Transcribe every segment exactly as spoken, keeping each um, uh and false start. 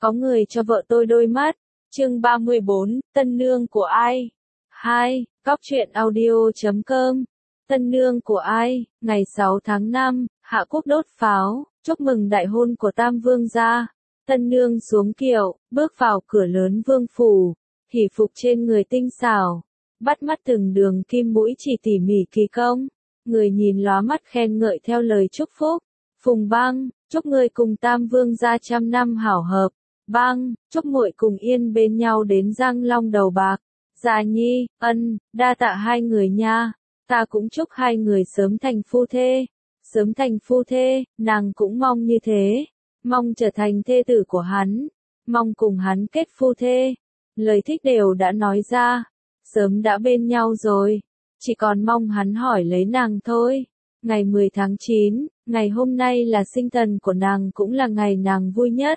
Có người cho vợ tôi đôi mắt. Chương ba mươi bốn, tân nương của ai? hai. Góc truyện audio chấm com. Tân nương của ai? Ngày sáu tháng năm, Hạ Quốc đốt pháo, chúc mừng đại hôn của Tam Vương gia. Tân nương xuống kiệu, bước vào cửa lớn vương phủ, hỉ phục trên người tinh xảo, bắt mắt từng đường kim mũi chỉ tỉ mỉ kỳ công. Người nhìn lóa mắt khen ngợi theo lời chúc phúc. Phùng Băng, chúc người cùng Tam Vương gia trăm năm hảo hợp. Băng, chúc muội cùng yên bên nhau đến răng long đầu bạc. Dạ Nhi, ân, đa tạ hai người nha. Ta cũng chúc hai người sớm thành phu thê. Sớm thành phu thê, nàng cũng mong như thế. Mong trở thành thê tử của hắn. Mong cùng hắn kết phu thê. Lời thích đều đã nói ra. Sớm đã bên nhau rồi. Chỉ còn mong hắn hỏi lấy nàng thôi. Ngày mười tháng chín, ngày hôm nay là sinh thần của nàng, cũng là ngày nàng vui nhất.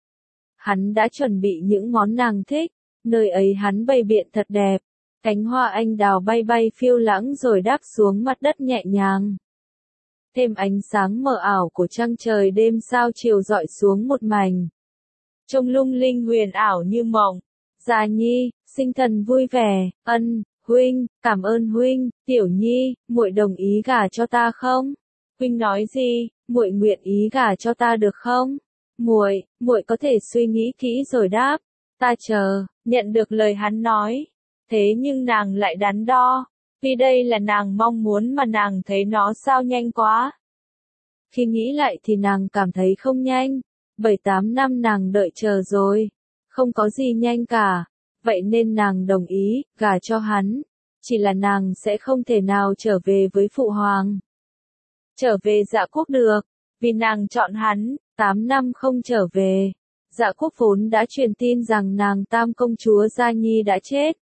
Hắn đã chuẩn bị những món nàng thích, nơi ấy hắn bày biện thật đẹp. Cánh hoa anh đào bay bay phiêu lãng rồi đáp xuống mặt đất nhẹ nhàng. Thêm ánh sáng mờ ảo của trăng trời đêm sao chiều dọi xuống một mảnh. Trông lung linh huyền ảo như mộng. Dạ Nhi, sinh thần vui vẻ, ân, huynh, cảm ơn huynh. Tiểu Nhi, muội đồng ý gả cho ta không? Huynh nói gì, muội nguyện ý gả cho ta được không? Muội, muội có thể suy nghĩ kỹ rồi đáp. Ta chờ, nhận được lời hắn nói. Thế nhưng nàng lại đắn đo, vì đây là nàng mong muốn mà nàng thấy nó sao nhanh quá. Khi nghĩ lại thì nàng cảm thấy không nhanh, bảy tám năm nàng đợi chờ rồi, không có gì nhanh cả, vậy nên nàng đồng ý, gả cho hắn, chỉ là nàng sẽ không thể nào trở về với phụ hoàng. Trở về Dạ Quốc được, vì nàng chọn hắn, tám năm không trở về. Dạ Quốc vốn đã truyền tin rằng nàng Tam công chúa Gia Nhi đã chết.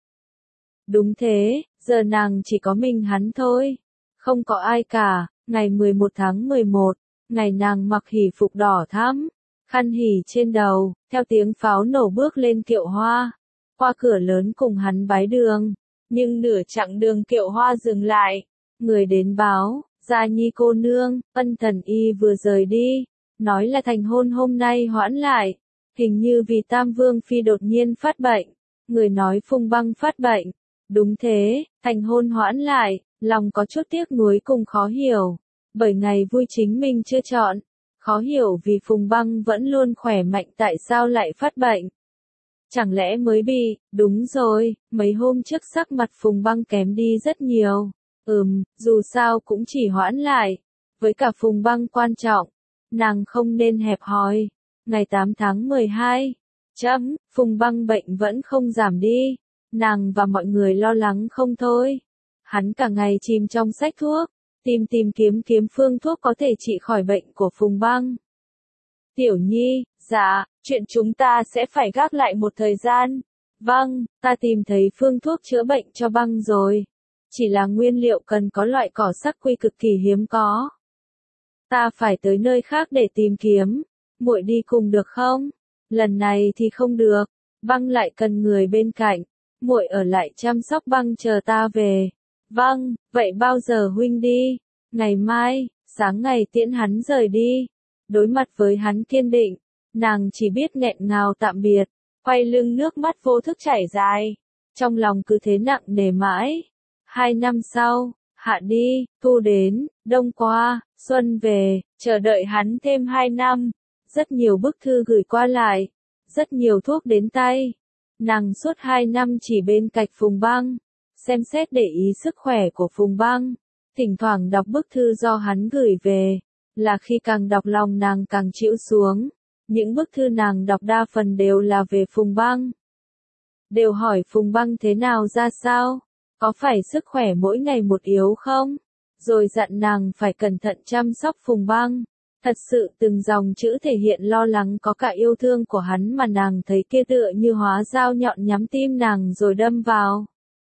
Đúng thế, giờ nàng chỉ có mình hắn thôi. Không có ai cả. Ngày mười một tháng mười một, ngày nàng mặc hỉ phục đỏ thắm, khăn hỉ trên đầu, theo tiếng pháo nổ bước lên kiệu hoa. Qua cửa lớn cùng hắn bái đường. Nhưng nửa chặng đường kiệu hoa dừng lại. Người đến báo, Gia Nhi cô nương, ân thần y vừa rời đi. Nói là thành hôn hôm nay hoãn lại. Hình như vì Tam Vương Phi đột nhiên phát bệnh. Người nói Phùng Băng phát bệnh. Đúng thế, thành hôn hoãn lại, lòng có chút tiếc nuối cùng khó hiểu. Bởi ngày vui chính mình chưa chọn. Khó hiểu vì Phùng Băng vẫn luôn khỏe mạnh tại sao lại phát bệnh. Chẳng lẽ mới bị, đúng rồi, mấy hôm trước sắc mặt Phùng Băng kém đi rất nhiều. Ừm, dù sao cũng chỉ hoãn lại. Với cả Phùng Băng quan trọng, nàng không nên hẹp hòi. Ngày tám tháng mười hai, chấm, Phùng Băng bệnh vẫn không giảm đi. Nàng và mọi người lo lắng không thôi. Hắn cả ngày chìm trong sách thuốc, tìm tìm kiếm kiếm phương thuốc có thể trị khỏi bệnh của Phùng Băng. Tiểu Nhi, dạ, chuyện chúng ta sẽ phải gác lại một thời gian. Vâng, ta tìm thấy phương thuốc chữa bệnh cho Băng rồi. Chỉ là nguyên liệu cần có loại cỏ sắc quy cực kỳ hiếm có. Ta phải tới nơi khác để tìm kiếm. Muội đi cùng được không? Lần này thì không được. Băng lại cần người bên cạnh. Muội ở lại chăm sóc Băng chờ ta về. Vâng, vậy bao giờ huynh đi? Ngày mai, sáng ngày tiễn hắn rời đi. Đối mặt với hắn kiên định, nàng chỉ biết nghẹn ngào tạm biệt, quay lưng nước mắt vô thức chảy dài. Trong lòng cứ thế nặng nề mãi. Hai năm sau, hạ đi, thu đến, đông qua, xuân về, chờ đợi hắn thêm hai năm. Rất nhiều bức thư gửi qua lại, rất nhiều thuốc đến tay. Nàng suốt hai năm chỉ bên cạnh Phùng Băng, xem xét để ý sức khỏe của Phùng Băng, thỉnh thoảng đọc bức thư do hắn gửi về, là khi càng đọc lòng nàng càng chịu xuống. Những bức thư nàng đọc đa phần đều là về Phùng Băng. Đều hỏi Phùng Băng thế nào ra sao, có phải sức khỏe mỗi ngày một yếu không, rồi dặn nàng phải cẩn thận chăm sóc Phùng Băng. Thật sự từng dòng chữ thể hiện lo lắng có cả yêu thương của hắn mà nàng thấy kia tựa như hóa dao nhọn nhắm tim nàng rồi đâm vào.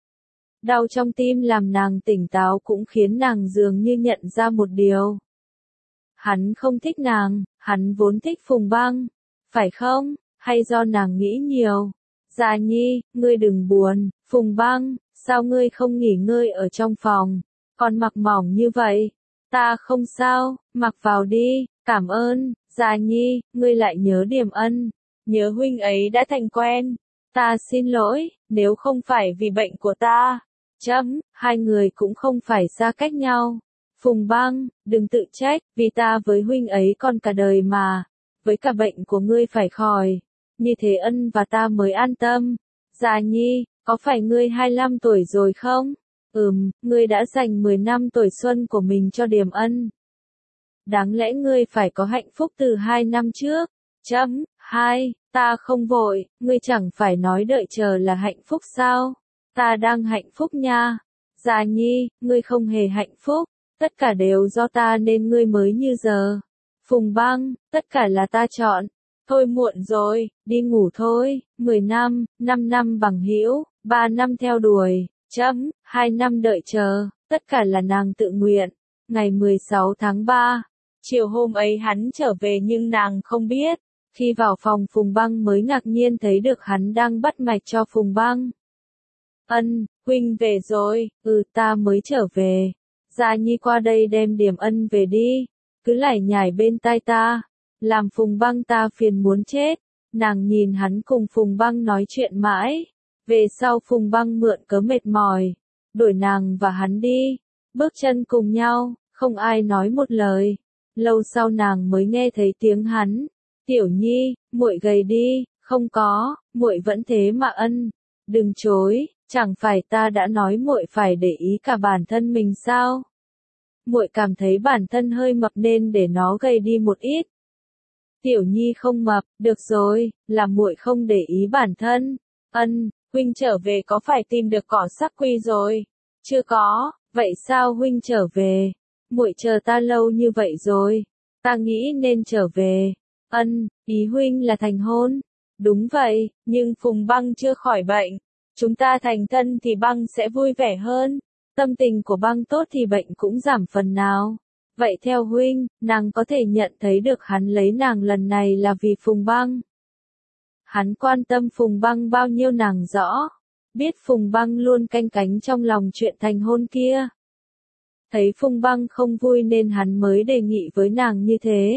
Đau trong tim làm nàng tỉnh táo cũng khiến nàng dường như nhận ra một điều. Hắn không thích nàng, hắn vốn thích Phùng Băng. Phải không? Hay do nàng nghĩ nhiều? Dạ Nhi, ngươi đừng buồn, Phùng Băng, sao ngươi không nghỉ ngơi ở trong phòng, còn mặc mỏng như vậy? Ta không sao, mặc vào đi, cảm ơn. Dạ Nhi, ngươi lại nhớ Điềm Ân. nhớ huynh ấy đã thành quen. Ta xin lỗi, nếu không phải vì bệnh của ta. Chấm, hai người cũng không phải xa cách nhau. Phùng Băng, đừng tự trách, vì ta với huynh ấy còn cả đời mà. Với cả bệnh của ngươi phải khỏi. Như thế Ân và ta mới an tâm. Già Nhi, có phải ngươi hai mươi lăm tuổi rồi không? Ừm, ngươi đã dành mười năm tuổi xuân của mình cho Điềm Ân. Đáng lẽ ngươi phải có hạnh phúc từ hai năm trước. Chấm, hai, ta không vội, ngươi chẳng phải nói đợi chờ là hạnh phúc sao? Ta đang hạnh phúc nha. Già Nhi, ngươi không hề hạnh phúc, tất cả đều do ta nên ngươi mới như giờ. Phùng Băng, tất cả là ta chọn. Thôi muộn rồi, đi ngủ thôi. Mười năm, năm năm bằng hữu, ba năm theo đuổi, chấm, hai năm đợi chờ, tất cả là nàng tự nguyện. Ngày mười sáu tháng ba, chiều hôm ấy hắn trở về nhưng nàng không biết. Khi vào phòng Phùng Băng mới ngạc nhiên thấy được hắn đang bắt mạch cho Phùng Băng. Ân, huynh về rồi, ừ ta mới trở về. Gia Nhi qua đây đem Điềm Ân về đi, cứ lải nhải bên tai ta, làm Phùng Băng ta phiền muốn chết. Nàng nhìn hắn cùng Phùng Băng nói chuyện mãi, về sau Phùng Băng mượn cớ mệt mỏi, đuổi nàng và hắn đi, bước chân cùng nhau, không ai nói một lời. Lâu sau nàng mới nghe thấy tiếng hắn, Tiểu Nhi, muội gầy đi, không có, muội vẫn thế mà Ân, đừng chối, chẳng phải ta đã nói muội phải để ý cả bản thân mình sao? Muội cảm thấy bản thân hơi mập nên để nó gầy đi một ít. Tiểu Nhi không mập, được rồi, là muội không để ý bản thân. Ân, huynh trở về có phải tìm được cỏ sắc quy rồi? Chưa có, vậy sao huynh trở về? Muội chờ ta lâu như vậy rồi, ta nghĩ nên trở về. Ân, ý huynh là thành hôn. Đúng vậy, nhưng Phùng Băng chưa khỏi bệnh. Chúng ta thành thân thì Băng sẽ vui vẻ hơn. Tâm tình của Băng tốt thì bệnh cũng giảm phần nào. Vậy theo huynh, nàng có thể nhận thấy được hắn lấy nàng lần này là vì Phùng Băng. Hắn quan tâm Phùng Băng bao nhiêu nàng rõ. Biết Phùng Băng luôn canh cánh trong lòng chuyện thành hôn kia. Thấy Phùng Băng không vui nên hắn mới đề nghị với nàng như thế.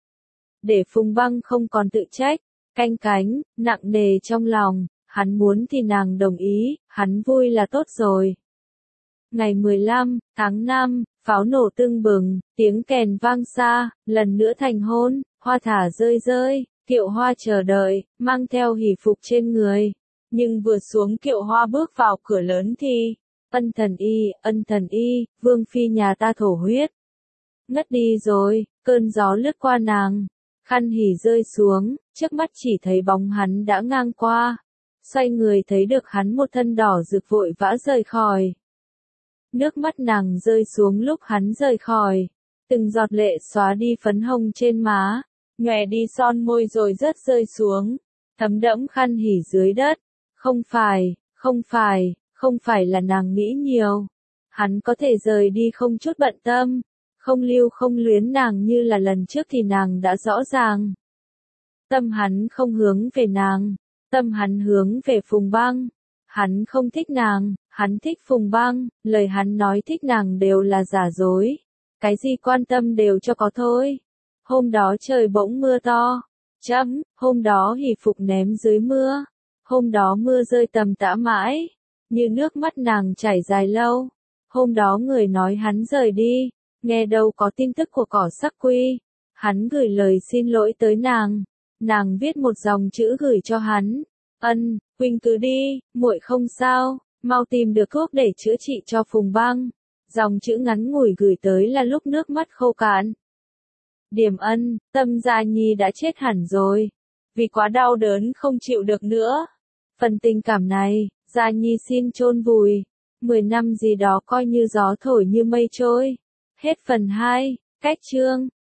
Để Phùng Băng không còn tự trách, canh cánh, nặng nề trong lòng, hắn muốn thì nàng đồng ý, hắn vui là tốt rồi. Ngày mười lăm tháng năm, pháo nổ tưng bừng, tiếng kèn vang xa, lần nữa thành hôn, hoa thả rơi rơi, Kiệu Hoa chờ đợi, mang theo hỷ phục trên người. Nhưng vừa xuống Kiệu Hoa bước vào cửa lớn thì, Ân thần y, Ân thần y, vương phi nhà ta thổ huyết. Ngất đi rồi, cơn gió lướt qua nàng. Khăn hỉ rơi xuống, trước mắt chỉ thấy bóng hắn đã ngang qua. Xoay người thấy được hắn một thân đỏ rực vội vã rời khỏi. Nước mắt nàng rơi xuống lúc hắn rời khỏi. Từng giọt lệ xóa đi phấn hồng trên má, nhòe đi son môi rồi rớt rơi xuống, thấm đẫm khăn hỉ dưới đất. Không phải, không phải, không phải là nàng nghĩ nhiều. Hắn có thể rời đi không chút bận tâm. Không lưu không luyến nàng như là lần trước thì nàng đã rõ ràng. Tâm hắn không hướng về nàng, tâm hắn hướng về Phùng Băng. Hắn không thích nàng, hắn thích Phùng Băng, lời hắn nói thích nàng đều là giả dối. Cái gì quan tâm đều cho có thôi. Hôm đó trời bỗng mưa to, chấm, hôm đó hỷ phục ném dưới mưa. Hôm đó mưa rơi tầm tã mãi, như nước mắt nàng chảy dài lâu. Hôm đó người nói hắn rời đi. Nghe đâu có tin tức của cỏ sắc quy. Hắn gửi lời xin lỗi tới nàng. Nàng viết một dòng chữ gửi cho hắn. Ân, huynh cứ đi, muội không sao, mau tìm được thuốc để chữa trị cho Phùng Băng. Dòng chữ ngắn ngủi gửi tới là lúc nước mắt khô cạn. Điềm Ân, Tâm Gia Nhi đã chết hẳn rồi. Vì quá đau đớn không chịu được nữa. Phần tình cảm này, Gia Nhi xin chôn vùi. Mười năm gì đó coi như gió thổi như mây trôi. Hết phần hai, cách chương.